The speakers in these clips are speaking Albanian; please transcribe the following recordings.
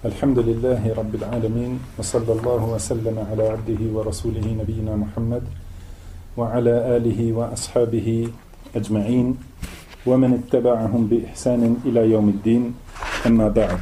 Alhamdulillahi Rabbil Alamin, wa sallallahu wa sallama ala abdihi wa rasulihi nabiyina Muhammad, wa ala alihi wa ashabihi ajma'in, wa man ittaba'ahum bi ihsanin ila yawmiddin, amma ba'd.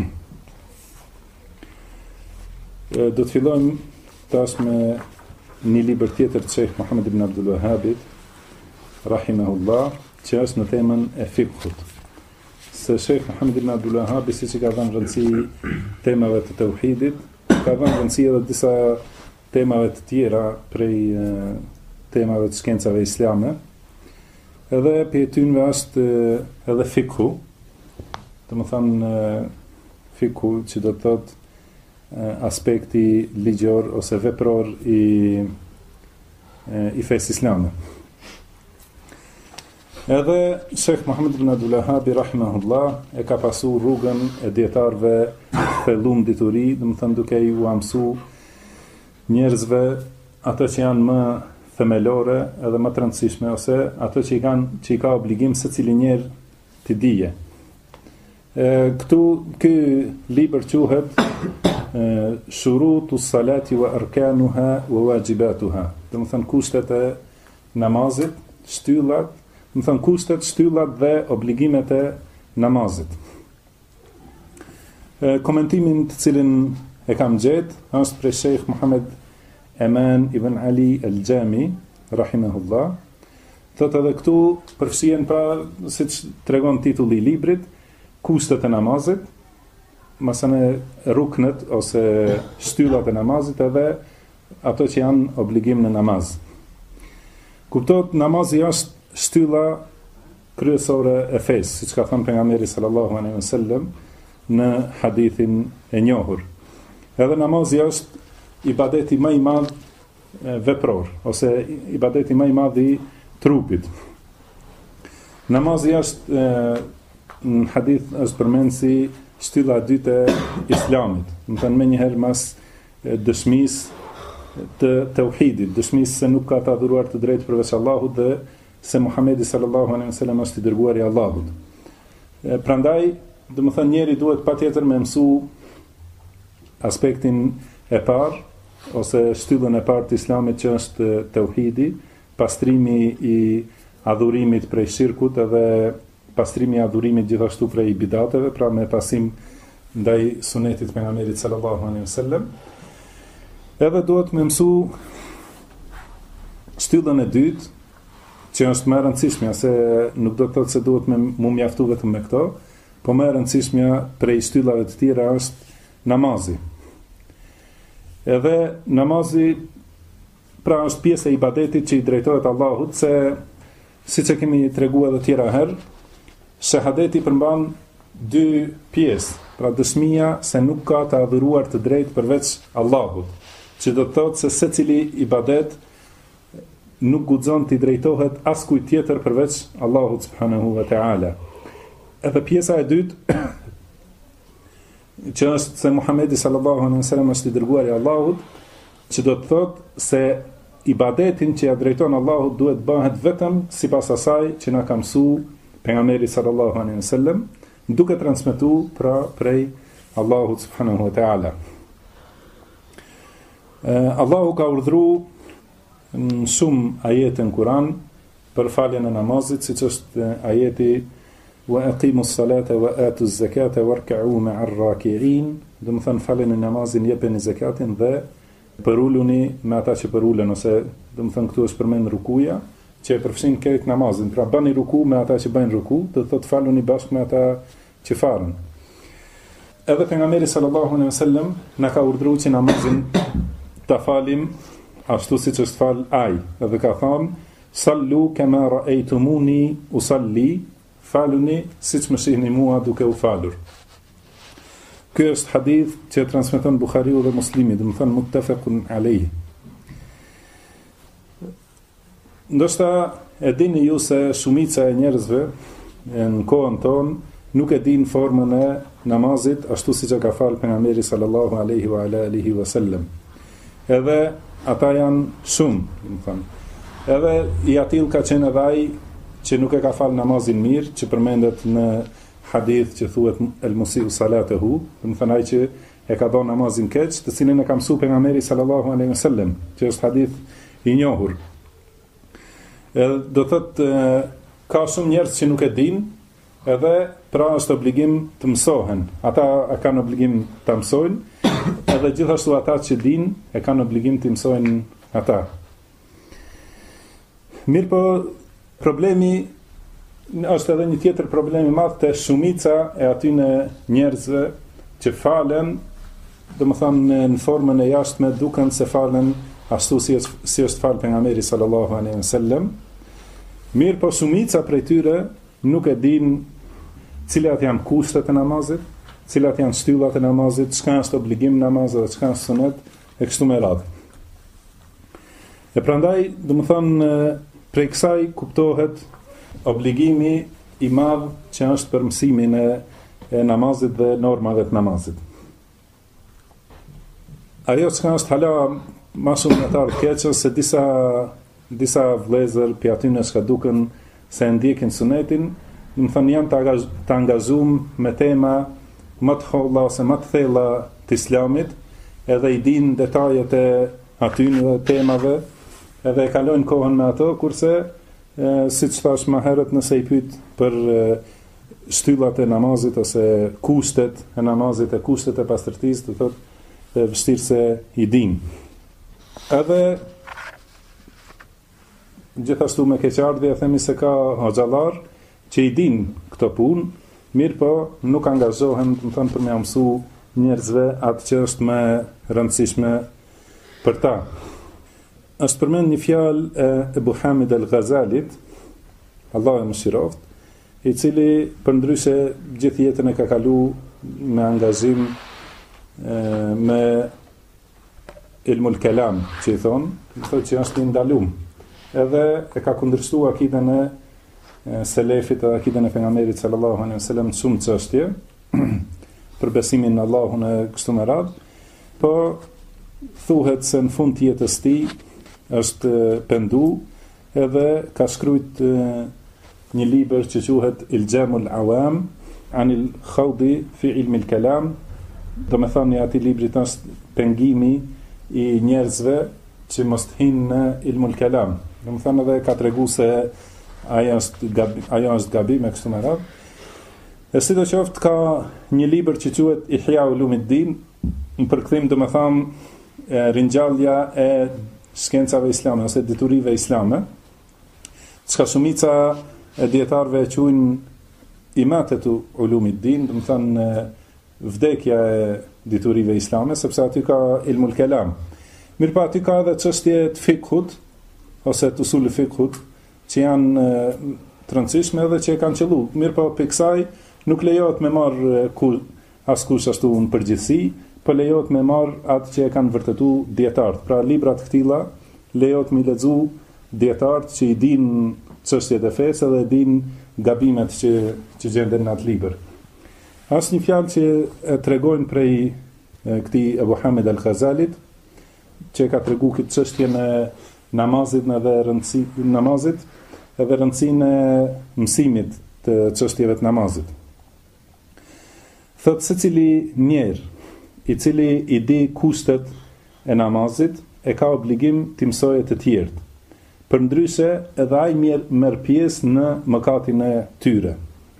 Do të fillojmë tash me një libër tjetër të Sheikh Muhammad ibn Abdul Wahhabit, rahimahullah, që është në temën e fiqhut. Se Sheikh Muhammad ibn Abdul Wahhab, siç i ka dhënë rëndësi temave të tauhidit, ka dhënë rëndësi edhe disa temave të tjera prej temave të shkencave islame. Edhe për tynve është edhe fiqhu, domethënë fiqhu që do të thotë aspekti ligjor ose vepror i fesë islame. Edhe Sheikh Muhammad ibn Abdul Wahhab rahimahullah e ka pasur rrugën e dietarëve thellum dituri, domethënë duke i mësu njerëzve ato që janë më themelore edhe më të rëndësishme, ose ato që i ka obligim secili njeri të dije. Ky libër quhet Shurutu salati wa arkanuha wa wajibatuha. Domethënë kushtet e namazit, shtyllat, domethënë kushtet, shtyllat dhe obligimet e namazit. Komentimin të cilin e kam gjetë është prej Sheikh Muhammad Eman ibn Ali al-Jami, rahimahullah. Thotë edhe këtu përfshihen, pra, siç tregon titulli i librit, kushtet e namazit, masane ruknet ose shtyllat e namazit, edhe ato që janë obligim në namaz. Kuptohet, namazi është shtylla kryesore e fesë, siç ka thënë pejgamberi sallallahu alaihi wasallam në hadithin e njohur. Edhe namazi është ibadeti më i madh vepror, ose ibadeti më i madh i trupit. Namazi është në hadith është përmend si shtylla e dytë e islamit. Do të thënë menjëherë mas dëshmisë të tauhidit, dëshmisë se nuk ka të adhuruar të drejtë përveç Allahut dhe se Muhamedi sallallahu alaihi wasallam është i dërguari i Allahut. Prandaj, domethënë njeri duhet patjetër me mësu aspektin e parë ose shtyllën e parë të islamit, që është tauhidi, pastrimi i adhurimit prej shirkut edhe pastrimi i adhurimit gjithashtu prej bidateve, pra me pasim ndaj sunetit pejgamberit sallallahu alaihi wasallam. Edhe duhet me mësu shtyllën e dytë, që është më e rëndësishmja, se nuk do të thotë se duhet mu mjaftu vetëm me këto, po më e rëndësishmja prej shtyllave të tjera është namazi. Edhe namazi, pra, është pjesë e ibadetit që i drejtohet Allahut, se siç e kemi treguar edhe tjera herë, shahadeti përmban dy pjesë, pra dëshmia se nuk ka të adhuruar të drejtë përveç Allahut, që do të thotë se secili ibadet nuk guxon të i drejtohet askujt tjetër përveç Allahut subhanahu wa ta'ala. Edhe pjesa e dytë, që është se Muhamedi sallallahu alaihi wasallam është i dërguari i Allahut, që do të thotë se ibadetin që ja drejton Allahut duhet bëhet vetëm sipas asaj që na ka mësuar pejgamberi sallallahu alaihi wasallam, duke transmetuar pra prej Allahut subhanahu wa ta'ala. Allahu ka urdhëruar në shumë ajete në Kur'an për faljen e namazit, siç është ajeti wa aqimus salata wa atuz zakata warka'u ma'ar raki'in, do të thënë faljen e namazin, jepeni zakatin dhe përuluni me ata që përulen, ose do të thënë këtu është përmend rukuja, që e përfshin këtë namazin, pra bëni ruku me ata që bëjnë ruku, do të thotë faluni bashkë me ata që falen. Edhe pejgamberi sallallahu alaihi wasallam na ka urdhëruar që namazin ta falim ashtu siç është fal ai, edhe ka thënë sallu kama ra'aytumuni usalli, faluni siç më shihni mua duke u falur. Ky është hadith që transmeton Buhariu dhe Muslimi, do të thënë muttafaqun alayhi. Ndoshta e dini ju se shumica e njerëzve në kohën tonë nuk e din formën e namazit ashtu siç e ka fal pejgamberi sallallahu alaihi wa ala alihi wasallam. Edhe ata janë shumë, do të thënë. Edhe i atill ka qenë edhe ai që nuk e ka fal namazin mirë, që përmendet në hadith që thuhet el musiu salatehu, do të thënë ai që e ka bën namazin keq, të cilin e ka mësuar pejgamberi sallallahu alaihi wasallam, që është hadith i njohur. Do thotë ka shumë njerëz që nuk e dinë, edhe pra është obligim të mësohen. Ata e kanë obligim të mësojnë, edhe gjithashtu ata që dinë e kanë obligim të mësojnë ata. Mirë po, problemi është edhe një tjetër problemi madh te shumica e atyne njerëzve që falen, domethënë në formën e jashtme, duken se falen ashtu si është fal pejgamberi sallallahu alaihi wasallam. Mirë po, shumica prej tyre nuk e din cilat janë kushtet e namazit, cilat janë shtyllat e namazit, çka është obligim namazit dhe çka është sunet, e kështu me radhë. E prandaj, domethënë, prej kësaj kuptohet obligimi i madh që është për mësimin e namazit dhe normave të namazit. Ajo që është hala ma shumë në tarë keqën, se disa vlezër për atyne që ka duken se ndjekin sunetin, më thënë janë të angazhum me tema më të holla ose më të thella të islamit, edhe i din detajet e atyne dhe temave, edhe e kalojnë kohën me ato, kurse si që thash më herët, nëse i pyet për shtyllat e namazit ose kushtet e namazit e kushtet e pastërtisë, të thotë vështirë se i din. Edhe gjithashtu me keqardhje themi se ka hoxhallar që i din këto punë, mirë po nuk angazhohen, do të thonë, për me mësu njerëzve atë që është më rëndësishme për ta. Është përmend një fjalë e Ebu Hamid el-Ghazalit, Allah e mëshiroft, i cili përndryshe gjithë jetën e ka kalu me angazhim me ilmul kelam, që i thonë, që është i ndalum. Edhe e ka kundërshtuar akiden e selefit dhe akiden e pejgamberit sallallahu alaihi wasallam në shumë çështje, për besimin në Allahun e kështu me radhë, po thuhet se në fund të jetës së tij është pendu edhe ka shkruajt një libër që quhet Iljamul Awam anil khawdi fi ilmi al-kalam. Do me thënë ati librit është pengimi i njerëzve që mos të hinë në ilmul kelam. Do me thënë edhe ka të regu se ajo është gabim e kështu me radhë. E si do qoftë ka një libër që quhet Ihya Ulumiddin, në përkthim do me thënë ringjallja e shkencave islame ose diturive islame, çka shumica e dietarëve e quajnë imatetu Ulumiddin, do me thënë vdekja e diturive islame, sepse aty ka ilmul kelam. Mirë pa aty ka edhe çështje të fikhut, ose të usul fikhut, që janë të rëndësishme edhe që e kanë qellu. Mirë pa për kësaj nuk lejohet me marrë askush ashtu në përgjithësi, po lejohet me marrë atë që e kanë vërtetu dietarët. Pra librat këtilla lejohet me lexu dietarët që i dinë çështjet e fesë dhe din gabimet që gjenden në atë libër. Asë një fjalë që e tregojnë prej këtij Ebu Hamid el-Ghazalit, që ka tregu këtë çështje në namazit edhe rëndësinë e mësimit të çështjeve të namazit. Thotë secili njerë i cili i di kushtet e namazit e ka obligim të mësojë të tjerët. Përndryshe edhe ai merr pjesë në mëkatin e tyre.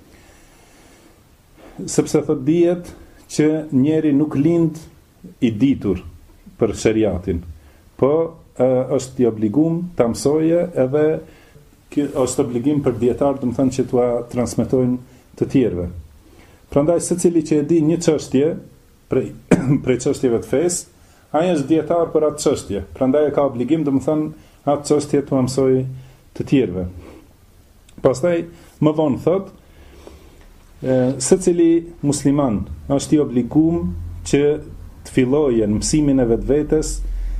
Sepse thot dihet që njeri nuk lind i ditur për shariatin, po është i obligum ta mësojë, edhe është obligim për dietar, do të thënë që t'ua transmetojnë të tjerëve. Prandaj secili që e di një çështje prej çështjeve të fesë, ai është dietar për atë çështje. Prandaj e ka obligim, do të thënë, atë çështje t'ua mësojë të tjerëve. Pastaj më vonë thotë secili musliman është i obligum që të fillojë në mësimin e vetvetes,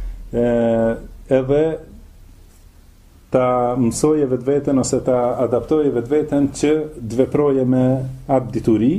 edhe ta mësojë vetveten ose ta adaptojë vetveten që të veprojë me atë dituri.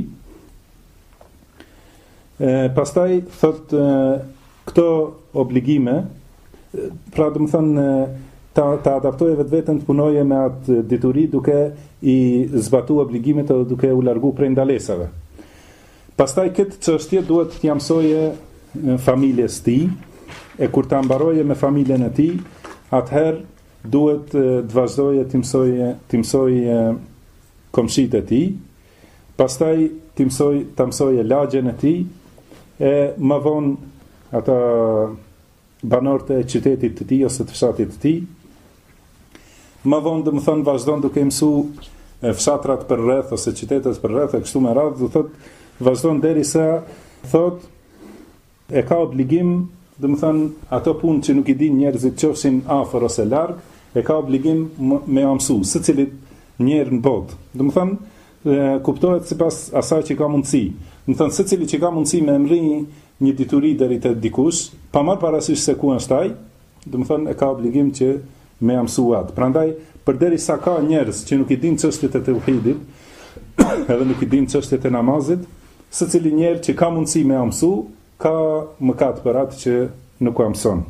Pastaj thot këto obligime, pra do të thënë ta adaptoje vetveten të punoje me atë dituri duke i zbatuar obligimet dhe duke u largu prej ndalesave. Pastaj këtë çështje duhet t'i mësoje familjes tij, e kur ta mbaroje me familjen e tij, atëherë duhet të vazhdoje t'i mësoje komshit e tij, pastaj ta mësoje lagjen e tij, e më vonë ata banorët e qytetit të tij ose të fshatit të tij. Më vonë do të thonë vazhdon duke mësu fshatrat për rreth ose qytetet për rreth e kështu me radhë, do thotë vazhdon derisa thotë e ka obligim, do të thonë ato punë që nuk i din njerëzit qofshin afër ose larg, e ka obligim me mësu secilit njerë në botë. Do të thonë kuptohet sipas asaj që ka mundësi. Do të thonë secili që ka mundësi me emri një dituri deri te dikush, pa marrë parasysh se ku është ai, do të thonë e ka obligim që me mësuat. Prandaj, përderisa ka njerëz që nuk i din çështjet e tauhidit, edhe nuk i din çështjet e namazit, secili njerëz që ka mundësi me mësu, ka mëkat për atë që nuk ka mëson.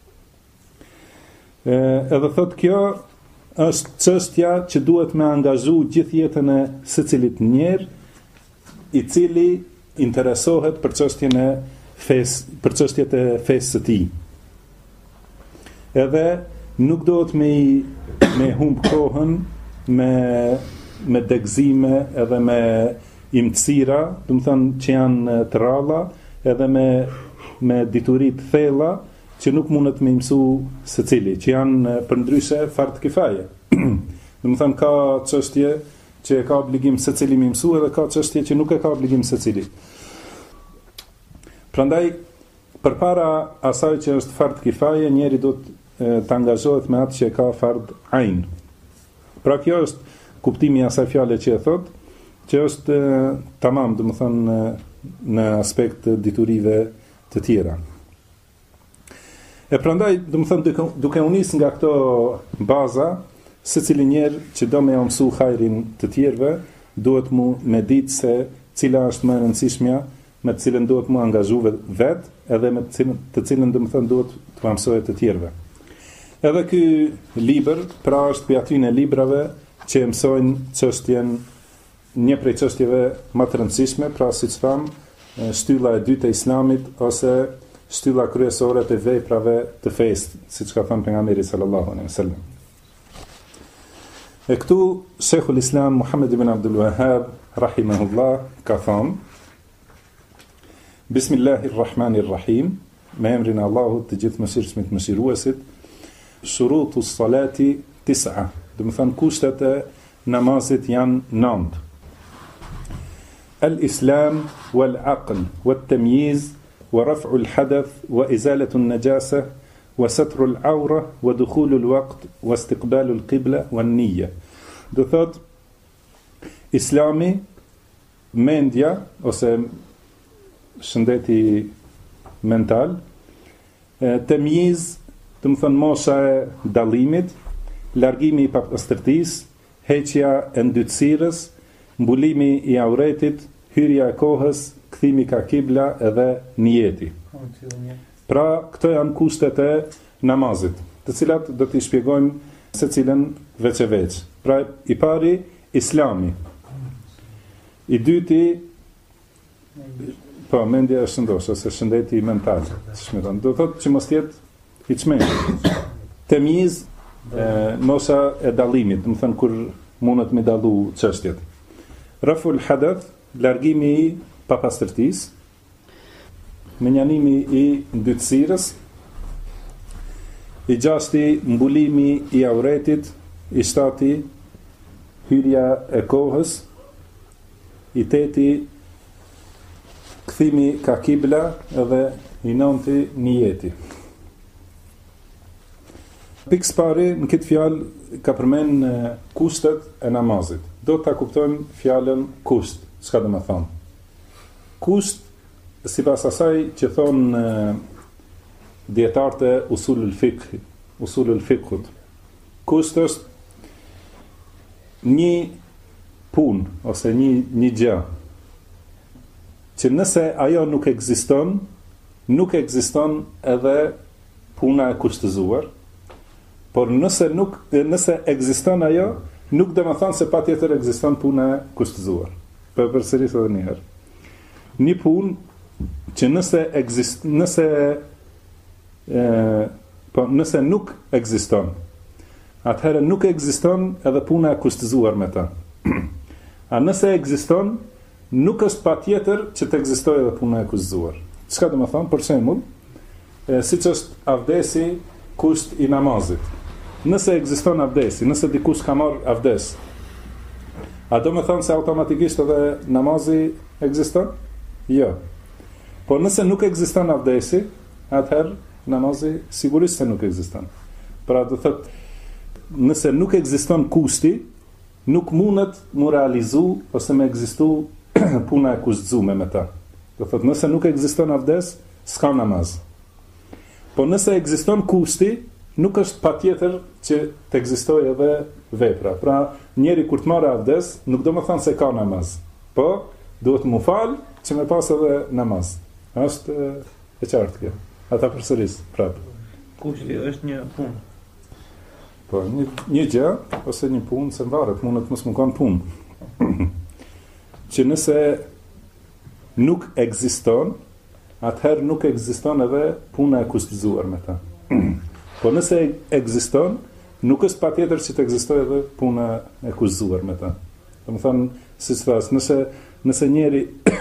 Edhe thot kjo është çështja që duhet me angazhu gjithë jetën e secilit njerë, i cili interesohet për çështjen e fesë, për çështjet e fesë së tij. Edhe nuk dohet me humb kohën me degëzime edhe me imtësira, do të thënë që janë të ralla, edhe me dituri të thella që nuk mundet me mësu secili, që janë përndryshe fard kifaje. Do të thënë ka çështje që ka obligim secili me mësu, edhe ka çështje që nuk e ka obligim secili. Prandaj, përpara asaj që është fard kifaje, njeri do të angazhohet me atë që ka fard ain. Pra kjo është kuptimi i asaj fjale që e thot, që është tamam, do të thënë në aspekt të diturive të tjera. E prandaj, do të thënë duke u nis nga këto baza, secili njerë që do me mësu hajrin të tjerëve, duhet me ditë se cila është më e rëndësishmja, me të cilën duhet mu angazhu vetë, edhe me të cilën do të thënë duhet të mësojë të tjerëve. Edhe ky libër, pra është për aty në librave që mësojnë çështjen, një prej çështjeve më të rëndësishme, pra siç tham, shtylla e dytë e Islamit ose shtylla kryesore të veprave të fesë, siç ka thënë pejgamberi sallallahu alaihi wasallam. E këtu Sheikhul Islam Muhammed ibn Abdul Wahhab rahimahullah ka thënë: Bismillahirrahmanirrahim, me emrin e Allahut të gjithë mëshirshmit mëshiruesit. Shurutu salati 9, do të thënë kushtet e namazit janë 9. Al-Islam wal-aql wat-tamyiz wa raf'u al-hadath wa izalatu an-najasa wa satru al-awra wa dukhulu al-waqt wa istiqbalu al-qibla wa an-niyya. Do thot Islami, mendja ose shëndeti mental, tamyiz, do të thënë mosha e dallimit, largimi i papastërtisë, heqja e ndytësirës, mbulimi i auretit, hyrja e kohës, kthimi ka kibla edhe niyeti. Pra, këto janë kushtet e namazit, të cilat do t'i shpjegojmë secilën veç e veç. Pra, i pari, Islami. I dyti, po, mendja e shëndosh, ose shëndeti mental. Do thotë që mos jetë i çmendur. Temyiz, mosha e dallimit, do të thënë kur mundet me dallu çështjet. Raful hadath, largimi i papastërtisë, menjanimi i ndytësirës, i gjashti mbulimi i auretit, i shtati hyrja e kohës, i teti kthimi ka kibla edhe i nënti niyeti. Pikës pari në këtë fjalë ka përmend kushtet e namazit. Do ta kuptojmë fjalën kusht, çka do të thonë. Kusht, sipas asaj që thonë dietarët e usulul fiqh, kusht është një punë ose një gjë që nëse ajo nuk ekziston edhe puna e kushtëzuar. Por nëse ekziston ajo, nuk do të thonë se patjetër ekziston puna e kushtëzuar. Përsëris edhe një herë. Një punë që nëse nuk ekziston, atëherë nuk ekziston edhe puna e kushtëzuar me ta. A nëse ekziston, nuk është patjetër që të ekzistojë edhe puna e kushtëzuar. Çka do të thonë? Për shembull, siç është avdesi kusht i namazit. Nëse ekziston avdesi, nëse dikush ka marrë avdes, a do me thonë se automatikisht edhe namazi ekziston? Jo. Po nëse nuk ekziston avdesi, atëherë namazi sigurisht se nuk ekziston. Pra do thotë, nëse nuk ekziston kushti, nuk mundet mu realizu ose me ekzistu puna e kushtëzume me ta. Do thotë, nëse nuk ekziston avdes, s'ka namaz. Po nëse ekziston kushti, nuk është patjetër që të ekzistojë edhe vepra. Pra, njeri kur të marrë avdes, nuk do më thënë se ka namaz. Po, duhet mu falë që me pas edhe namaz. Është e qartë kjo. Ata përsëris, prapë. Kushti është një punë. Po, një gjë, ose një punë, se mvaret, mundet mos më kanë punë. Që nëse nuk ekziston, atëherë nuk ekziston edhe puna e kushtëzuar me ta. Po nëse ekziston, nuk është patjetër që të ekzistojë edhe puna e kushtëzuar me ta. Domethënë, siç thas, nëse njeri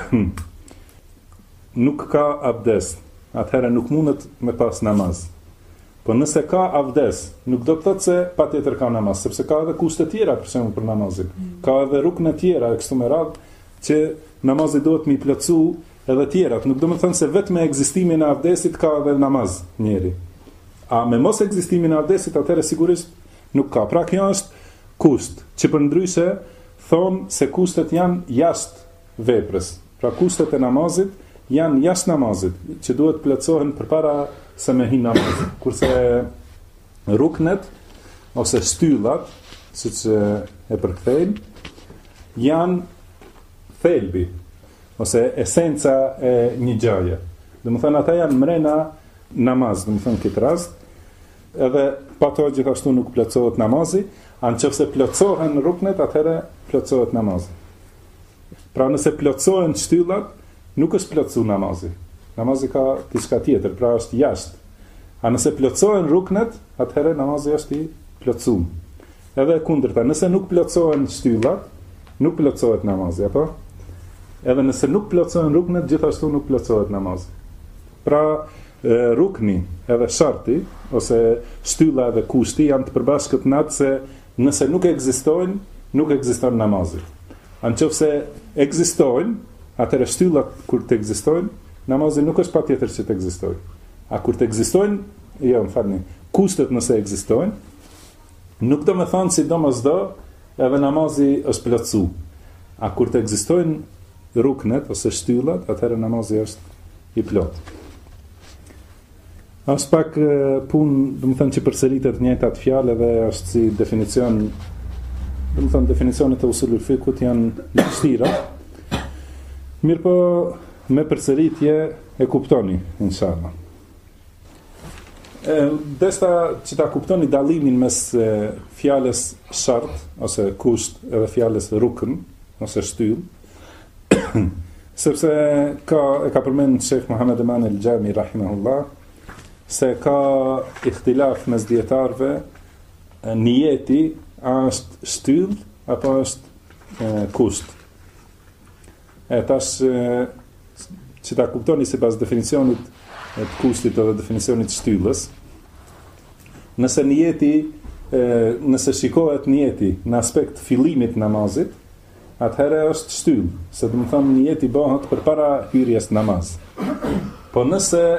nuk ka abdes, atëherë nuk mundet me pas namaz. Po nëse ka abdes, nuk do të thotë se patjetër ka namaz, sepse ka edhe kushte tjera për shembull për namazin. Ka edhe rukne tjera kështu me radhë që namazi duhet mi plotësu edhe tjerat. Nuk do të thonë se vetëm me ekzistimin e abdesit ka edhe namaz njeri. A me mos ekzistimin e abdesit, atëherë sigurisht nuk ka. Pra kjo është kusht, që përndryshe thonë se kushtet janë jashtë veprës. Pra kushtet e namazit janë jashtë namazit, që duhet plotësohen përpara se me hi namazit. Kurse ruknet ose shtyllat, siç e përkthejnë, janë thelbi ose esenca e një gjaje. Domethënë ata janë mrena namaz, do të thënë këtë rast, edhe pa to gjithashtu nuk plotësohet namazi, nëse plotësohen ruknet, atëherë plotësohet namazi. Pra nëse plotësohen shtyllat, nuk është plotësu namazi. Namazi ka diçka tjetër, pra është jashtë. A nëse plotësohen ruknet, atëherë namazi është i plotësuar. Edhe kundërta, nëse nuk plotësohen shtyllat, nuk plotësohet namazi, apo? Edhe nëse nuk plotësohen ruknet, gjithashtu nuk plotësohet namazi. Pra rukni edhe sharti ose shtylla edhe kushti janë të përbashkët natë se nëse nuk ekzistojnë, nuk ekziston namazi. Nëse ekzistojnë, atëherë shtyllat kur të ekzistojnë, namazi nuk është patjetër që të ekzistojnë. A kur të ekzistojnë, jo, më falni, kushtet nëse ekzistojnë, nuk do me thonë si do mos do, edhe namazi është plotësu. A kur të ekzistojnë ruknet ose shtyllat, atëherë namazi është i plotë. Është pak punë, do të thënë që përsëritet njëjtat fjalë dhe është si definicion, do të thënë definicionet e usulul fikut janë vështira. Mirë po, me përsëritje e kuptoni, inshallah. Desta që ta kuptoni dallimin mes fjalës shart ose kusht edhe fjalës rukn ose shtyll, sepse e ka përmend Sheikh Muhammad Eman el-Jami rahimahullah, se ka ihtilaf mes dietarëve niyeti a është shtyll apo është kusht. Tash që ta kuptoni sipas definicionit të kushtit edhe definicionit të shtyllës, nëse shikohet niyeti në aspekt fillimit fillimit namazit, atëherë është shtyll, se do të thonë niyeti bëhet përpara hyrjes në namaz. Po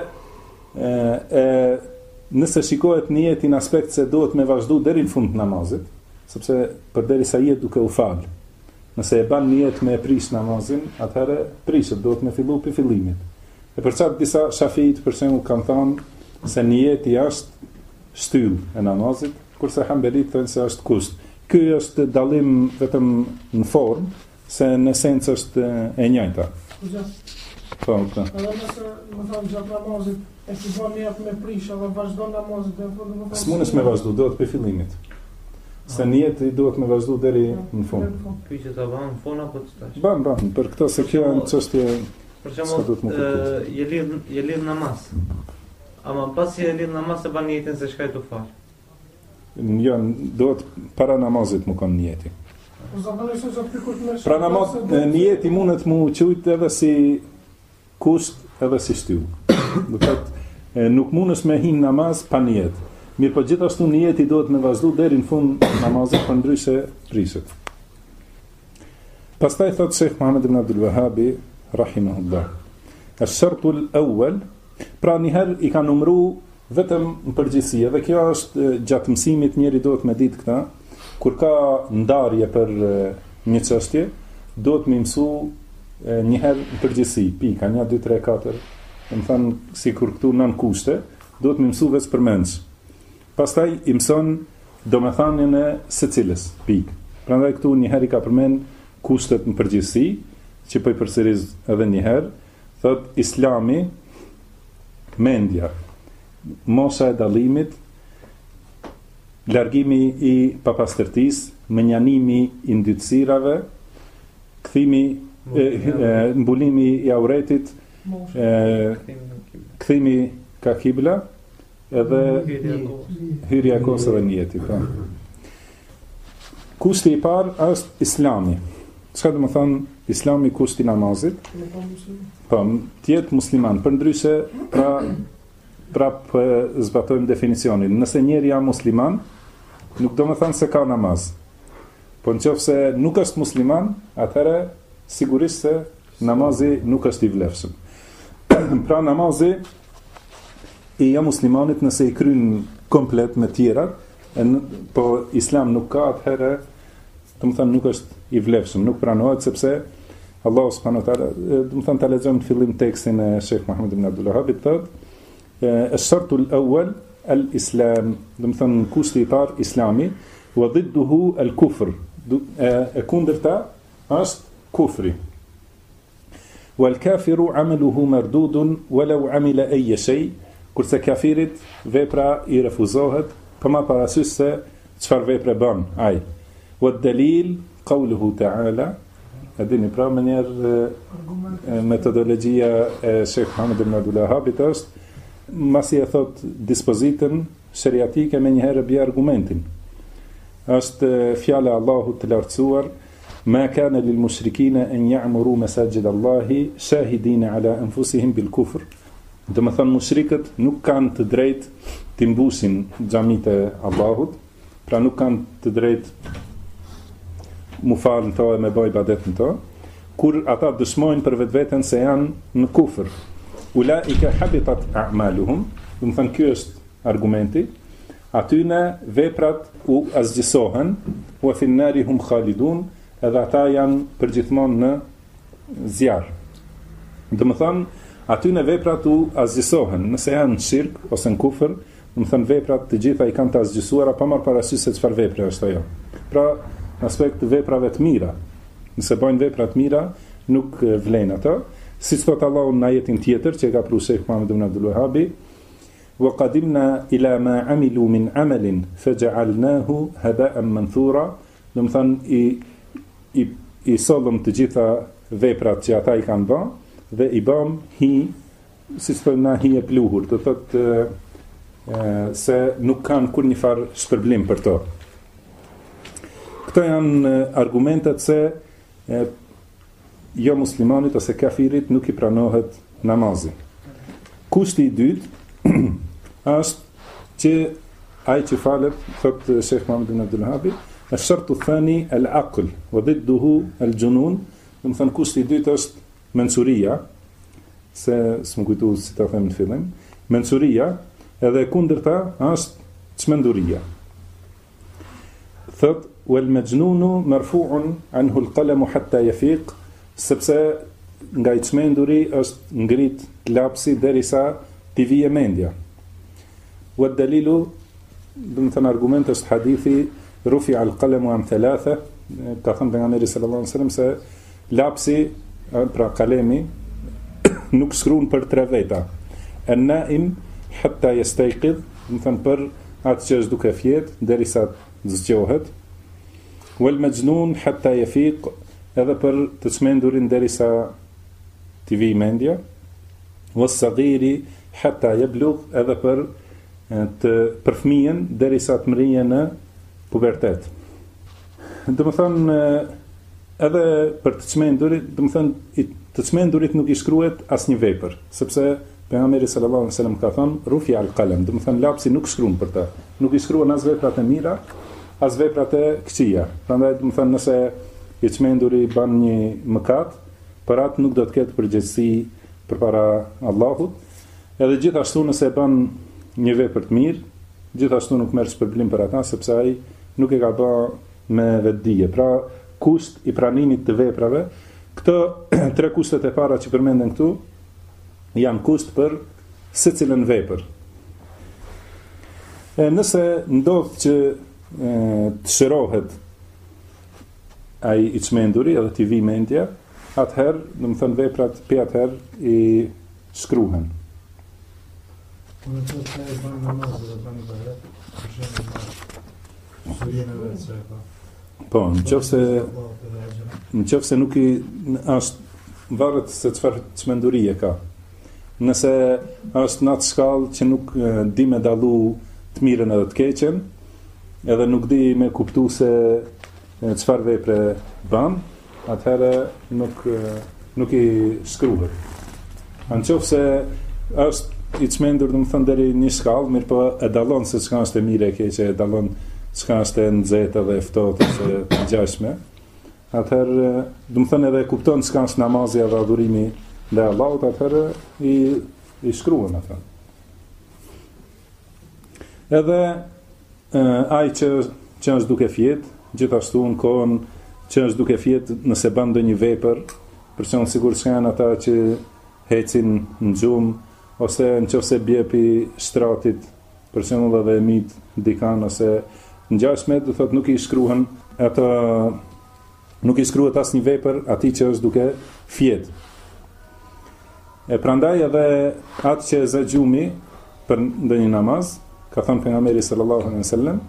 nëse shikohet niyeti në aspekt se duhet me vazhdu deri në fund të namazit, sepse përderisa je duke u fal. Nëse e ban niyet me prish namazin, atëherë prishet, duhet me fillu pi fillimit. E për çfarë disa shafiit për shembull kanë thënë se niyeti është shtyll e namazit, kurse Hanbelit thonë se është kusht. Ky është dallim vetëm në formë, se në esencë është e njëjta. Po, po. Edhe nëse, më thonë, gjatë namazit, e fillon njët me prish, edhe vazhdon namazit, dhe thonë... S'munësh me vazhdu, dohet për fillimit. Se njeti dohet me vazhdu deri në fund. Pyetja ta bën në fund apo të stash? Ban, për këtë se kjo janë çështje Për s'ka duhet më shembull, je lidh namaz. Ama pasi je lidh namaz e bën niyetin se çka të fal. jo, dohet para namazit më kanë njeti. Pra namaz, njeti mundet mu qujt edhe si kusht edhe si shtyll. Do thotë nuk mundesh me hin namaz pa niyet. Mirë, po gjithashtu niyeti duhet me vazhdu deri në fund namazit, për ndryshe prishet. Pastaj thot Sheikh Muhammad ibn Abdul Wahhabi rahimahullah. Ash-shartu al-awwal, pra njëherë i ka numru vetëm në përgjithësi, dhe kjo është gjatë mësimit njëri duhet me ditë këta, kur ka ndarje për një çështje, duhet me mësu njëherë në përgjithësi, pika, 1, 2, 3, 4, më thënë si kur këtu nën kushte, duhet me mësu veç përmendës. Pastaj i mëson domethënien e secilës, pikë. Prandaj këtu njëherë i ka përmend kushtet në përgjithësi, që po i përsëris edhe njëherë, thot Islami, mendja, mosha e dallimit, largimi i papastërtisë, menjanimi i ndytësirave, kthimi mbulimi i auretit, kthimi ka kibla, edhe hyrja kohës edhe njeti. Kushti i parë është Islami. Çka do të thonë Islami, kushti i namazit? Po, tjetë musliman. Përndryshe, prap zbatojmë definicionin. Nëse njeri jam musliman, nuk do të thonë se ka namaz. Po nëse nuk është musliman, atëherë sigurisht se namazi nuk është i vlefshëm. Pra namazi i jo muslimanit nëse i kryen komplet me tjerat, po Islam nuk ka, atëherë do të thonë nuk është i vlefshëm, nuk pranohet, sepse Allahu subhanahu wa taala, do të thonë ta lexojmë në fillim tekstin e Sheikh Muhammad ibn Abdul Wahhab, thotë ash-shartu al-awwal al-islam, do të thonë kushti i parë Islami, wa dhidduhu al-kufr, e kundërta është kufri. Wal-kafiru amaluhu mardudun walau amila ay shay, kurse kafirit vepra i refuzohet, pa ma parasysh se çfarë vepre bën ai. Wad-dalil qawluhu ta'ala, edini pra më njerë metodologjia e Sheikh Muhammad ibn Abdul Wahhab është, masi e thot dispozitën shariatike, me njëherë bje argumentin. Është fjala e Allahut të lartësuar, ma kana lil mushrikina an ya'muru masajid Allahi shahidina ala anfusihim bil kufr. Do të thonë mushrikët nuk kanë të drejtë të mbusin xhamit e Allahut, pra nuk kanë të drejtë mu falë në to e me bëj ibadet në to, kur ata dëshmojnë për vetveten se janë në kufër. Ulaika habitat a'maluhum, do të thonë ky është argumenti, atyne veprat u azgjësohen, wa fi an-nari hum khalidun, edhe ata janë përgjithmonë në zjarr. Do të thonë atyne veprat u azgjësohen, nëse janë në shirk ose në kufër, do të thonë veprat të gjitha i kanë të azgjësuara pa marrë parasysh se çfarë vepre është ajo. Pra aspekt veprave të mira. Nëse bëjnë vepra të mira, nuk vlen ato. Siç thot Allahu në ajetin tjetër që ka pru Sheikh Muhammad ibn Abdul Wahhab, wa qadimna ila ma amilu min amalin faj'alnahu haba'an manthura, do të thonë i sollëm të gjitha veprat që ata i kanë bërë dhe i bëm hi, siç thonë na hi e pluhur, do thotë se nuk kanë kur një farë shpërblim për to. Këto janë argumentet se jo muslimanit ose kafirit nuk i pranohet namazi. Kushti i dytë është që ai që falet, thot Sheikh Muhammad ibn Abdul Wahhab, ash-shartu thani al-aql wa dhidduhu al-junun, do të thonë kushti i dytë është mensuria, se s'më kujtu si ta them në fillim, mensuria, edhe kundërta është çmenduria. Thot wal majnunu marfu'un anhu al-qalamu hatta yafiq, sepse nga i çmenduri është ngrit lapsi derisa t'i vijë mendja. Wa dalilu, do të thënë argument është hadithi rufi'a al-qalamu an thalatha, ka thënë pejgamberi sallallahu alaihi wasallam se lapsi, pra kalemi nuk shkruan për 3 veta. An-naim hatta yastayqidh, do të thënë për atë që është duke fjet derisa të zgjohet. Wal majnun hatta yafiq, edhe për të çmendurin derisa t'i vijë mendja. Was saghiri hatta yablugh, edhe për fëmijën derisa të mrijë në pubertet. Do të thënë edhe për të çmendurit, do të thënë të çmendurit nuk i shkruhet asnjë vepër, sepse pejgamberi sallallahu alaihi wasallam ka thënë rufi al-qalam, do të thënë lapsi nuk shkruan për ta. Nuk i shkruan as veprat e mira, as veprat e këqija. Prandaj do të thënë nëse i çmenduri bën një mëkat, për atë nuk do të ketë përgjegjësi përpara Allahut. Edhe gjithashtu nëse bën një vepër të mirë, gjithashtu nuk merr shpërblim për ata, sepse ai nuk e ka bërë me vetdije. Pra, kusht i pranimit të veprave, këto 3 kushtet e para që përmenden këtu, janë kusht për secilën vepër. Nëse ndodh që të shërohet ai i çmenduri edhe t'i vijë mendja, atëherë, do të thënë veprat për atëherë i shkruhen. Unë të të e banë namazë dhe banë i bëhet, shurien e vetë që e ka. Po, në qofse nuk i është varet se çfarë çmendurie ka. Nëse është në atë shkallë që nuk di me dallu të mirën edhe të keqen, edhe nuk di me kuptu se çfarë vepre bën, atëherë nuk i shkruhet. Nëse është i çmendur, do të thënë deri një shkallë, mirë po e dallon se çka është e mirë e keqe, e dallon çka është e nxehtë dhe e ftohtë ose e ngjashme. Atëherë, do të thënë edhe kupton çka është namazi dhe adhurimi ndaj Allahut, atëherë i shkruan ata. Edhe ai që është duke fjet, gjithashtu në kohën që është duke fjet, nëse bën ndonjë vepër, për shembull sigurisht që janë ata që hecin në gjumë, ose nëse bie pi shtratit, për shembull edhe mit dikan ose ngjashme, do thotë nuk i shkruhen ata, nuk i shkruhet asnjë vepër atij që është duke fjet. E prandaj edhe atë që zë gjumi për ndonjë namaz, ka thënë pejgamberi sallallahu alaihi wasallam,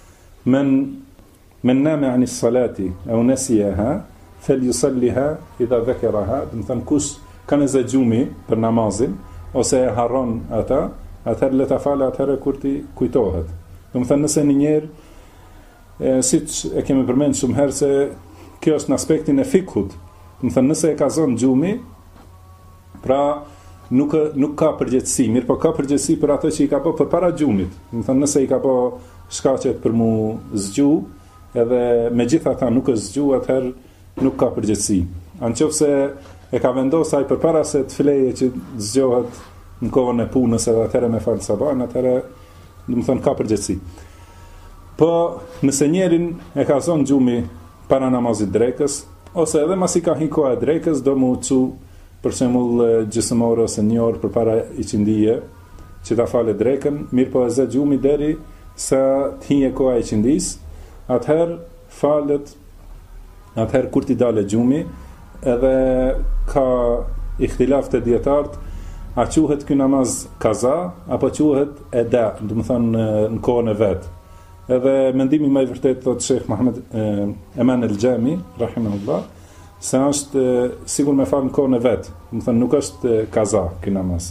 men nama an as-salati aw nasiyaha falyusalliha idha dhakaraha, do të thënë kush kanë zë gjumi për namazin ose e harron ata, atëherë le ta falë atëherë kur ti kujtohet. Do të thënë nëse një njerë, siç e kemi përmendur shumë herë se kjo është në aspektin e fikhut. Do të thënë nëse e ka zënë gjumi, pra nuk ka përgjegjësi, mirë po ka përgjegjësi për ato që i ka bë përpara gjumit. Do të thënë nëse i ka bë shkaqet për mu zgju, edhe megjithatë nuk është zgju, atëherë nuk ka përgjegjësi. Nëse e ka vendosur ai përpara se të fleje që zgjohet në kohën e punës edhe atëherë me fal sabah, atëherë do të thënë ka përgjegjësi. Po nëse njerin e ka zonë gjumi para namazit drekës, ose edhe masi ka hin koha e drekës, do mu çu për shembull gjysmore ose një orë përpara iqindije që ta falet drekën, mirë po e zë gjumi deri sa të hinje koha e iqindis, atëherë falet, atëherë kur t'i dale gjumi, edhe ka ihtilaf të dietarët, a quhet ky namaz kaza apo quhet eda, do të thonë në kohën e vet. Edhe mendimi më i vërtet thot Sheikh Muhammad Eman el-Jami rahimahullah, se është sigur me fal në kohën e vet, do të thonë nuk është kaza ky namaz.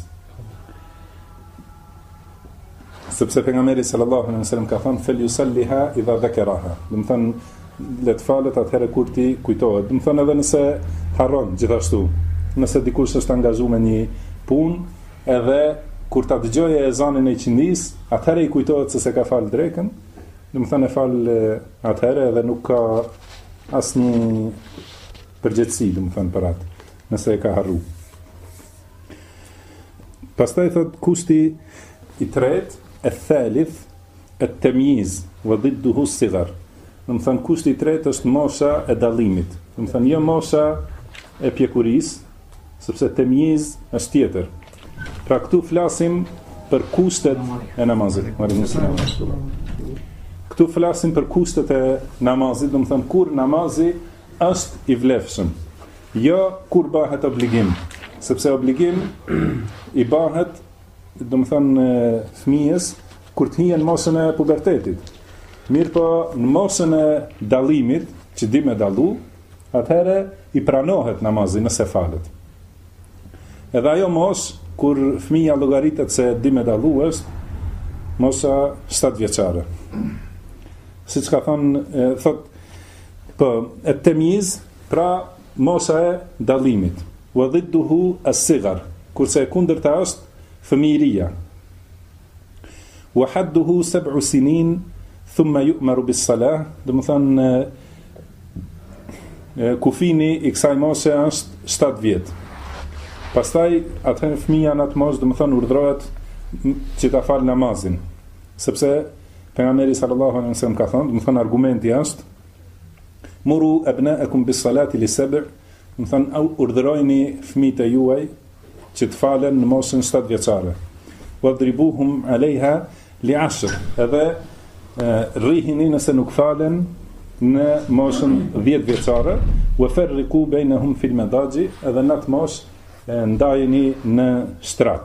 Sepse pejgamberi sallallahu alaihi wasallam ka thënë fel yusalliha idha dhakaraha, do të thonë le të falet atëherë kur ti kujtohet. Do të thonë edhe nëse harron gjithashtu. Nëse dikush është angazhuar me një punë, edhe kur ta dëgjojë ezanin e iqindis, atëherë i kujtohet se ka fal drekën, do të thonë e fal atëherë edhe nuk ka asnjë përgjegjësi, do të thonë për atë, nëse e ka harru. Pastaj thot kushti i tretë, el-thalith, at-tamyiz wa didduhu as-sighar. Do të thënë kushti i tretë është mosha e dallimit. Do të thënë jo mosha e pjekurisë, sepse temyiz është tjetër. Pra këtu flasim për kushtet e namazit. Këtu flasim për kushtet e namazit, do të thënë kur namazi është i vlefshëm. Jo kur bëhet obligim, sepse obligim i bahet, do më thënë, fëmijës kur të hijen mosën e pubertetit. Mirë po, në mosën e dallimit, që di me dallu, atëherë i pranohet namazi nëse falet. Edhe ajo mos, kur fëmija llogaritet se di me dallu, është mosa 7 vjeçare. Siç ka thënë, thot, po, e temyiz, pra mosa e dallimit. Wa dhidduhu as-sighar, kurse e kundërta është fëmijëria. Wa hadduhu 7 sinin thumma yu'maru bis-salah, do të thonë kufini i kësaj mose është 7 vjet. Pastaj atëherë fëmia në atë mos, do të thonë urdhrohet që ta fal namazin, sepse pejgamberi sallallahu alaihi wasallam ka thënë, do të thonë argumenti është muru abna'akum bis-salati li 7, do të thonë urdhërojini fëmijët e juaj që të falen në mosën 7 vjeçare. Wadribuhum alejha li 10, edhe rrihini nëse nuk falen në moshën 10 vjeçare, wa farriqu bainahum fil madaji, edhe në atë moshë ndajeni në shtrat.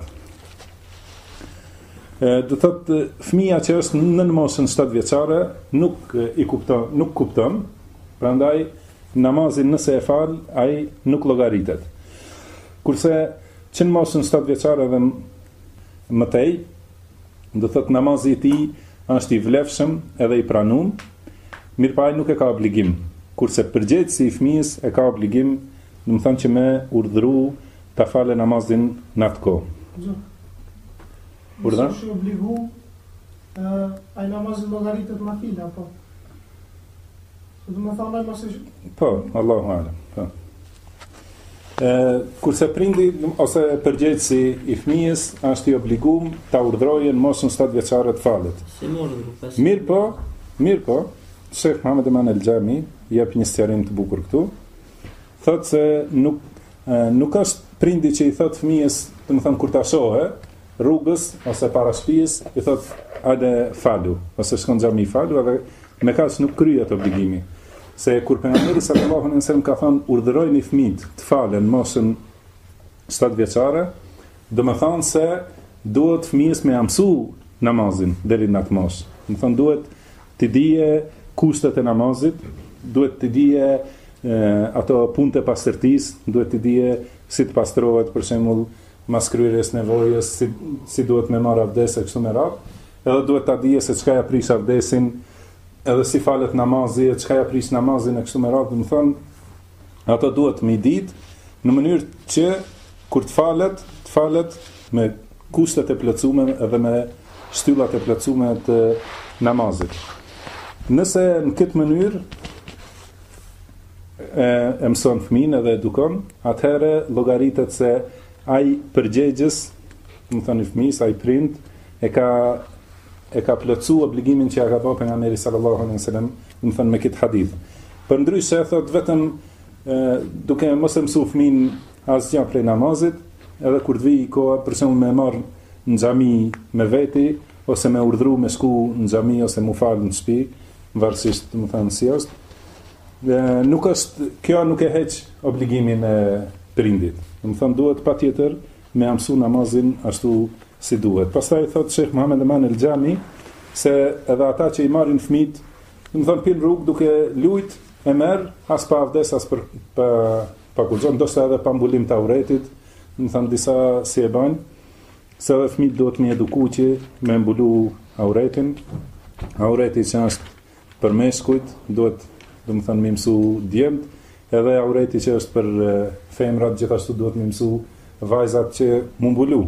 Do thotë fëmia që është në moshën 7 vjeçare nuk kupton, prandaj namazin nëse e fal, ai nuk llogaritet. Kurse që në moshën 7 vjeçare dhe më tej, do thotë namazi i tij është i vlefshëm edhe i pranuar, mirë pa ai nuk e ka obligim. Kurse përgjegjësi i fëmijës e ka obligim, do të thonë që me urdhëru ta falë namazin në atë kohë. Urdhër? Është obligu ai namazi llogaritet ma fila, po. Do të thonë mos e po, Allahu alem. Po. Kurse prindi ose përgjegjësi i fëmijës është i obliguar ta urdhrojë në moshën 7 vjeçare të falet. Si më urdhëru? Mirë po, Sheikh Muhammad Eman El-Xhami jep një sqarim të bukur këtu. Thotë se nuk është prindi që i thot fëmijës, do të thonë kur ta shohë rrugës ose para shtëpisë, i thot hajde falu, ose shkon xhami falu, edhe me kaq nuk kryhet obligimi. Se kur pejgamberi sallallahu alaihi wasallam ka thënë urdhërojini fëmijët të falen moshën 7 vjeçare, do të thonë se duhet fëmijës me mësu namazin deri në atë moshë. Do të thonë duhet të dije kushtet e namazit, duhet të dije ato punët e pastërtisë, duhet të dije si të pastrohet, për shembull, mas kryerjes nevojës, si duhet me marr abdes e kështu me radhë, edhe duhet ta dije se çka ja prish abdesin, edhe si falet namazi, çka ja prish namazin e kështu me radhë, do të thonë, ato duhet me ditë në mënyrë që kur të falet me kushtet e plotësuara edhe me shtyllat e plotësuara të namazit. Nëse në këtë mënyrë e mëson fëmin edhe edukon, atëherë llogaritet se ai përgjegjës, do të thonë fëmijës, ai prind e ka plotësu obligimin që ja ka bërë pejgamberi sallallahu alaihi wasallam, do të thonë me këtë hadith. Përndryshe thot vetëm duke mos e mësu fëmin asgjë prej namazit, edhe kur të vijë koha për shembull me marr në xhami me veti, ose me urdhëru me shku në xhami ose mu fal në shtëpi, varësisht do të thonë si është. Kjo nuk e heq obligimin e prindit. Do të thonë duhet patjetër me mësu namazin ashtu si duhet. Pastaj thot Sheikh Muhammad Eman El-Xhami se edhe ata që i marrin fëmijët, do të thonë pin rrugë duke lujt e merr as pa avdes as pa guxon, ndoshta edhe pa mbulim të auretit, do të thonë disa si e bajnë, se edhe fëmijët duhet me eduku që me mbulu auretin. Aureti që është për meshkujt duhet, do të thonë, me mësu djemt, edhe aureti që është për femrat gjithashtu duhet me mësu vajzat që mu mbulu.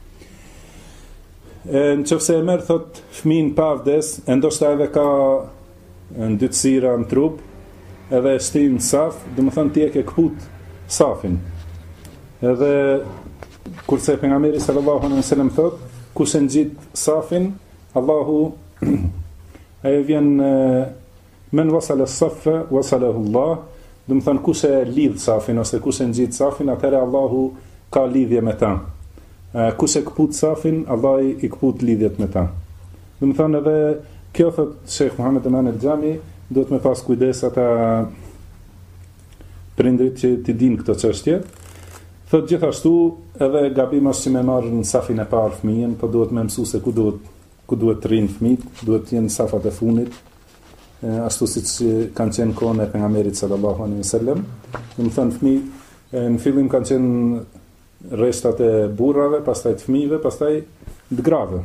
Në qëfëse e merë, thot, fëmin pa avdes, ndoshta edhe ka ndytësira në trup, edhe shtin në saf, do të thonë ti e ke kput safin. Edhe kurse pejgamberi sallallahu alaihi wasallam thot, kush e ngjit safin, Allahu ai vjen men wasala as-saffa wasalahu Allah, do të thonë kush e lidh safin ose kush e ngjit safin, atëherë Allahu ka lidhje me ta. Kush e kput safin, Allah i kput lidhjet me ta. Do të thonë edhe kjo thot Sheikh Muhammad Eman El-Xhami, duhet me pas kujdes ata prindrit që ti din këtë çështje. Thot gjithashtu edhe gabim është që me marrë në safin e parë fëmijën, po duhet me mësu se ku duhet të rinë fëmijët, duhet të jenë safat e funit, ashtu siç kanë qenë kohën e pejgamberit sallallahu alaihi wasallam. Domethënë fëmijë në fillim kanë qenë rreshtat e burrave, pastaj të fëmijëve, pastaj të grave.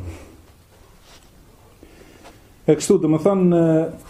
E kështu domethënë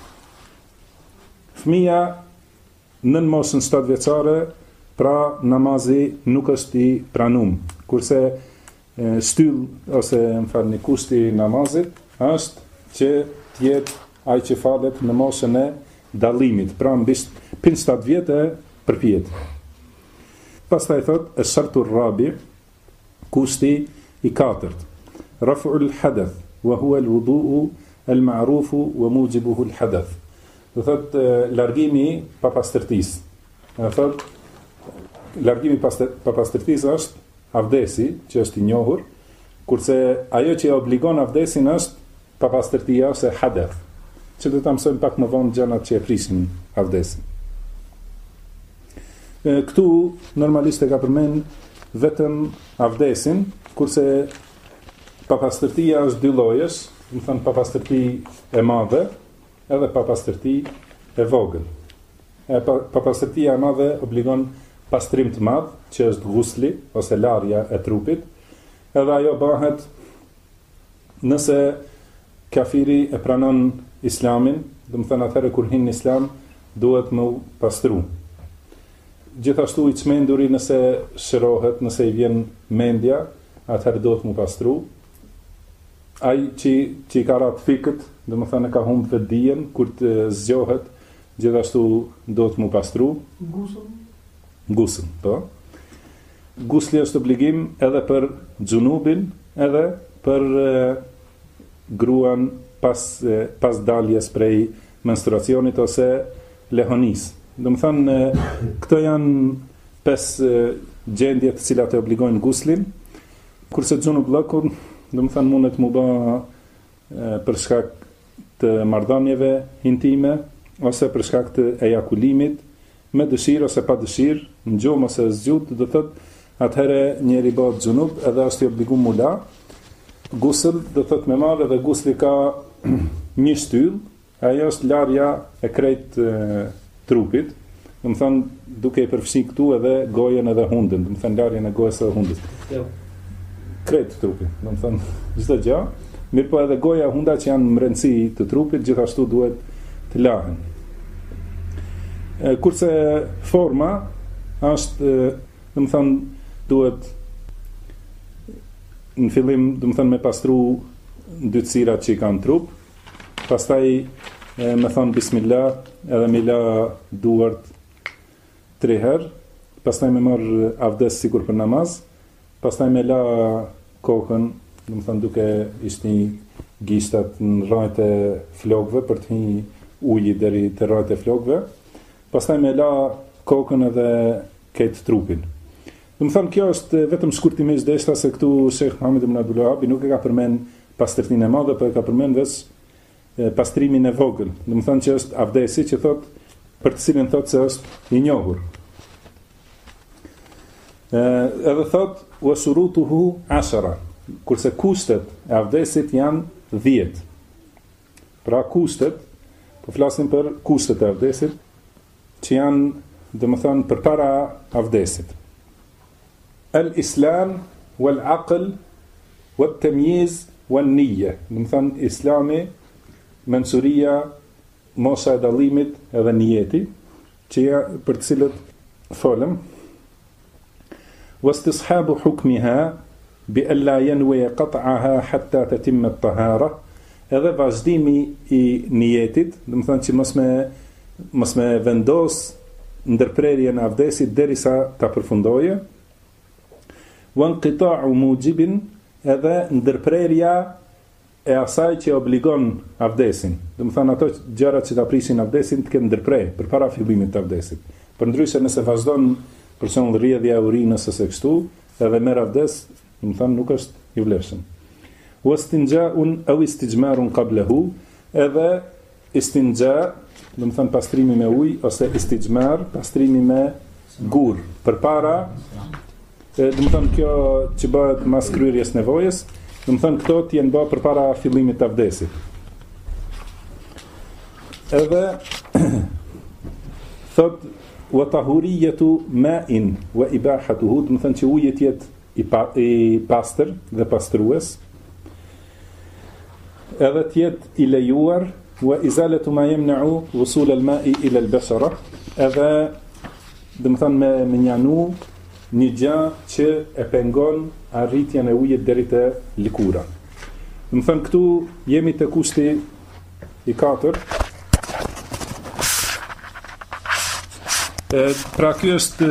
fëmia nën moshën 7 vjeçare, pra namazi nuk është i pranum, kurse shtyll ose më falni kushti i namazit është që të jetë ai që falet në moshën e dallimit, pra mbi 7 vjetë përpjet. Pastaj thot ash-shartu ar-rabi, kushti i katërt, raf'ul hadath wa huwa al-wudu'u al-ma'ruf wa mujibuhu al-hadath. Do thot largimi papastërtisë. Do thot largimi papastërtisë është avdesi, që është i njohur, kurse ajo që e obligon avdesin është papastërtia ose hadath, që do ta mësojmë pak më vonë gjanat që e prisin avdesin. Këtu normalisht e ka përmend vetëm avdesin, kurse papastërtia është dy llojesh, do të thënë papastërti e madhe edhe papastërti e vogël. Papastërtia e madhe obligon pastrim të madh, që është ghusli ose larja e trupit, edhe ajo bëhet nëse kafiri e pranon islamin, do të thënë atëherë kur hyn në islam duhet më pastru. Gjithashtu i çmenduri nëse shërohet, nëse i vjen mendja, atëherë duhet më pastru. Ai që i ka rat fikët, do të thënë ka humbë vetdijen kur të zgjohet, gjithashtu duhet më pastru. Gusl, po. Gusli është obligim edhe për xhunubin, edhe për gruan pas daljes prej menstruacionit ose lehonis. Do të thënë këto janë 5 gjendje të cilat e obligojnë guslin, kurse xhunublloku, do të thënë mundet mu bë për shkak të marrëdhënieve intime ose për shkak të ejakulimit, me dëshirë ose pa dëshirë, në gjumë ose zgjut, do thotë atëherë njeri bëhet xhunub edhe është i obliguar mula. Gusl do thotë me marrë dhe gusli ka një shtyll, ajo është larja e krejt trupit, do të thënë duke i përfshi këtu edhe gojen edhe hundën, do të thënë larjen e gojës edhe hundës. Krejt trupit, do të thënë çdo gjë, mirë po edhe goja e hunda që janë mbrëmsi të trupit gjithashtu duhet të lahen. Kurse forma është, do të thënë, duhet në fillim, do të thënë, me pastru ndytësirat që i kanë trup, pastaj me thonë bismillah, edhe me la duart 3 herë, pastaj me marr avdes sikur për namaz, pastaj me la kokën, do të thënë, duke ishte gishtat në rrajt e flokëve për të hi uji deri te rrajt e flokëve. Pastaj me la kokën edhe këtë trupin. Do të thënë kjo është vetëm shkurtimisht deshta se këtu Sheikh Muhammed ibn Abdul Wahhab nuk e ka përmend pastërtinë e madhe, por e ka përmend vetë pastrimin e vogël. Do të thënë që është avdesi, që thotë për të cilin thotë se është i njohur. Edhe thotë wa shurutuhu 10, kurse kushtet e avdesit janë 10. Pra kushtet, po flasim për kushtet e avdesit, që janë, dhe më thënë, për para avdesit. El-Islam, wal-Aql, wal-Temjiz, wal-Nije. Dhe më thënë, Islami, mensuria, mosha e dallimit edhe nijeti, që janë për të cilët folëm. Wastishabu hukmiha, bi alla yanwi qat'aha hatta tatimma at-tahara. Edhe vazhdimi i nijetit, dhe më thënë që mos me vendos ndërprerjen e avdesit derisa ta përfundoje. Wa inqita'u mujibin, edhe ndërprerja e asaj që obligon avdesin. Do të thënë ato gjërat që ta prisin avdesin të kenë ndërprer përpara fillimit të avdesit. Përndryshe nëse vazhdon për shembull rrjedhja e urinës ose kështu, edhe merr avdes, do të thënë nuk është i vlefshëm. Wastinja'un aw istijmarun qablahu, edhe istinja, do të thënë pastrimi me ujë ose istijmar, pastrimi me gur përpara do të thënë kjo që bëhet mas kryerjes nevojës, do të thënë këto të jenë bërë përpara fillimit të abdesit. Edhe thot wa tahuriyetu ma'in wa ibahatuhu, do të thënë që uji të jetë i pastër dhe pastrues, edhe të jetë i lejuar, wa izalatu ma yamna'u wusul al-ma'i ila al-bashara, edhe do të thënë me njanu një gjë që e pengon arritjen e ujit deri te lëkura. Do të thënë këtu jemi te kushti i 4. Pra ky është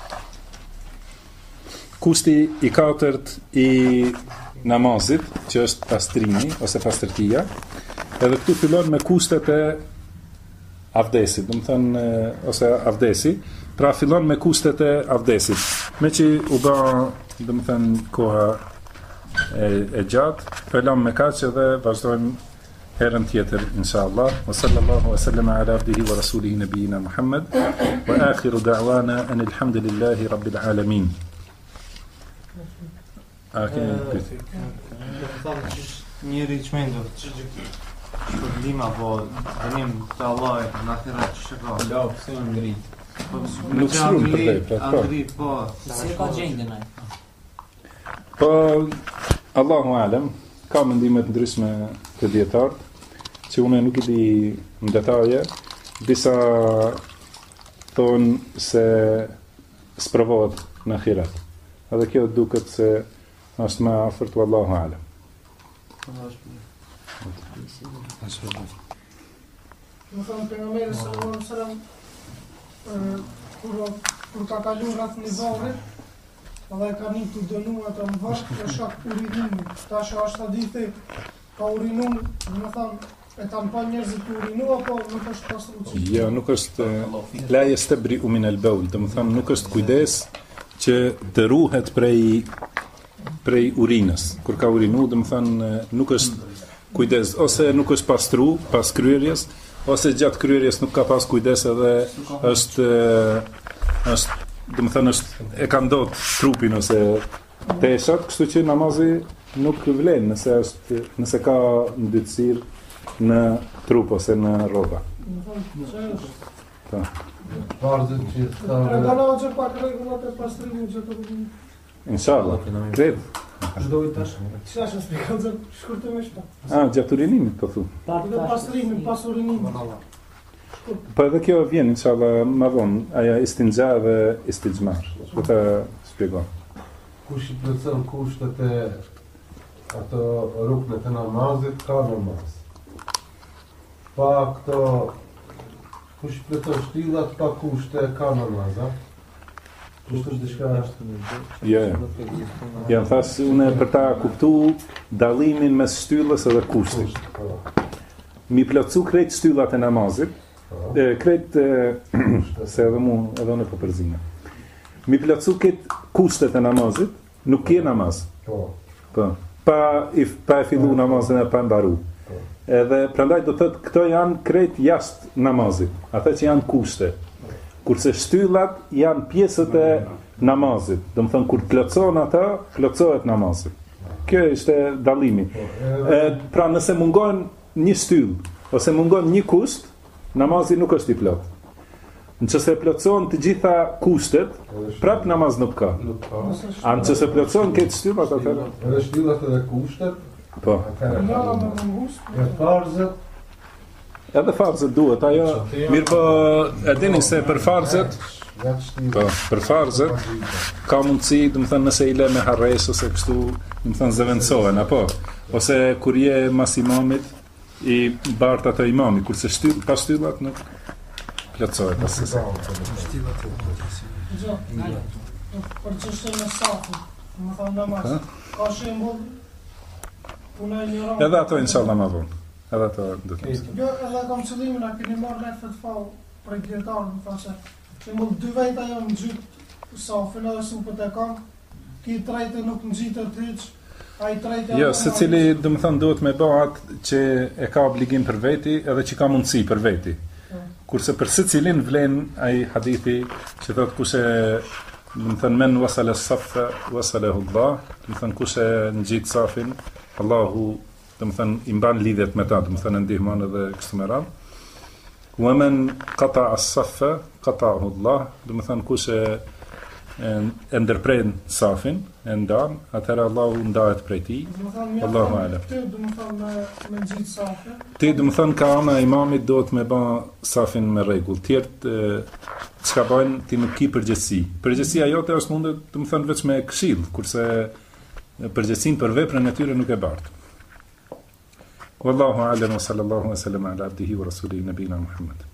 kushti i 4 i namazit, që është pastrimi ose pastërtia. Edhe këtu fillon me kushtet e avdesit, do të thënë ose avdesi, pra fillon me kushtet e avdesit. Me që u bë, do të thënë koha e gjatë, fillon me kaq edhe vazhdojmë herën tjetër inshallah. Wa sallallahu wa sallama ala abdihi wa rasulihi nabiyina Muhammad wa akhiru da'wana alhamdulillahi rabbil alamin. Njëri që mendo shpërblim apo dënim të Allahit në ahiret që ka. Jo, pse në ngrit. Nuk shumë për te, pra ngrit, po. Si ka gjendën ai? Po, Allahu alem, ka mendimet ndryshme të dietarët, që unë nuk I di në detaje, disa thonë se sprovohet në ahiret. Edhe kjo duket se është më afërt wallahu alem. Më thonë pejgamberi sallallahu alaihi wasallam kur ka kaluar rreth një varri, edhe ka një të dënu atë në varr për shkak urinimit. Tash është hadithi ka urinu, do të thonë e kanë pa njerëzit të urinu apo nuk është pastruar? Jo, nuk është la yastabri'u min al-bawl, do të thonë nuk është kujdes që të ruhet prej urinës. Kur ka urinu, do të thonë nuk është kujdes, ose nuk është pastru pas kryerjes, ose gjatë kryerjes nuk ka pas kujdes edhe është do të thënë është e ka ndot trupin ose teshat, kështu që namazi nuk vlen nëse ka ndërtësirë në trup ose në rroba. Po. Farzët që Regala që pak rregullat e pastrimit që të rrugin. Inshallah. Kret. Çdo i tash. Çfarë është shpjegoj shkurtimisht? Gjatë urinimit po thu. Dhe pastrimin pas urinimit. Po edhe kjo vjen inshallah më vonë, aja istinxha dhe istijmar. Do ta shpjegoj. Kush I plotson kushtet e ato ruknet e namazit ka namaz. Pa këto kush plotson shtyllat pa kushte ka namaz, a? Kushtet diçka Jo. Jam thas unë për ta kuptuar dallimin mes shtyllës edhe kushtit. Mi plotsu krejt shtyllat e namazit. Krejt se edhe unë po përzina. Mi plotsu këtë kushtet e namazit, nuk ke namaz. Po. Pa e fillu namazin e pa mbaru. Edhe prandaj do thotë këto janë krejt jashtë namazit, ata që janë kushte. Kurse shtyllat janë pjesët e namazit. Do të thonë kur plotson ata, plotsohet namazi. Kjo është dallimi. Pra nëse mungon një shtyll ose mungon një kusht, namazi nuk është I plot. Nëse plotson të gjitha kushtet, prap namaz nuk ka. A nëse plotson këtë shtyllat atëherë? Edhe shtyllat edhe kushtet. Po. E farzët. Edhe farzët duhet, ajo. Mirë po, e dini se për farzët, po, për farzët ka mundësi, do të thënë nëse I le me harres ose kështu, do të thënë zëvendësohen, apo ose kur je mas imamit I bart ato imami, kurse pa shtyllat nuk plotësohet asnjë. Për çështën e safut, më thonë namaz. Ka shembull puna e njëra. Edhe ato inshallah më vonë. Edhe ato do të thonë. Jo, edhe kam qëllimin a keni marrë në fetfall për dietar, më thashë. Shembull dy veta janë nxit safën edhe supët e kanë. Ki trajtë nuk ngjitet hiç. Ai trajtë. Jo, secili do të thonë duhet me bëj atë që e ka obligim për veti edhe që ka mundësi për veti. Kurse për secilin vlen ai hadithi që thotë kush e do të thënë men wasala as-saffa wasalahu Allah, do të thënë kush e ngjit safin, Allahu do të thënë i mban lidhjet me ta, do të thënë ndihmon edhe kështu me radhë. Wa man qata as-saffa qata'ahu Allah, do të thënë kush e ndërpren safin, e ndan, atëherë Allahu ndahet prej tij. Allahu a'lam. Ti do të thonë me nxit safin. Ti do të thënë ka ana e imamit duhet me bë safin me rregull. Tjerët çka bën ti nuk ki përgjegjësi. Përgjegjësia jote është mundet, do të thënë vetëm me këshill, kurse përgjegjësinë për veprën e tyre nuk e bart. Wallahu a'lam wa sallallahu wa sallam ala abdihi wa rasulihi nabina Muhammad.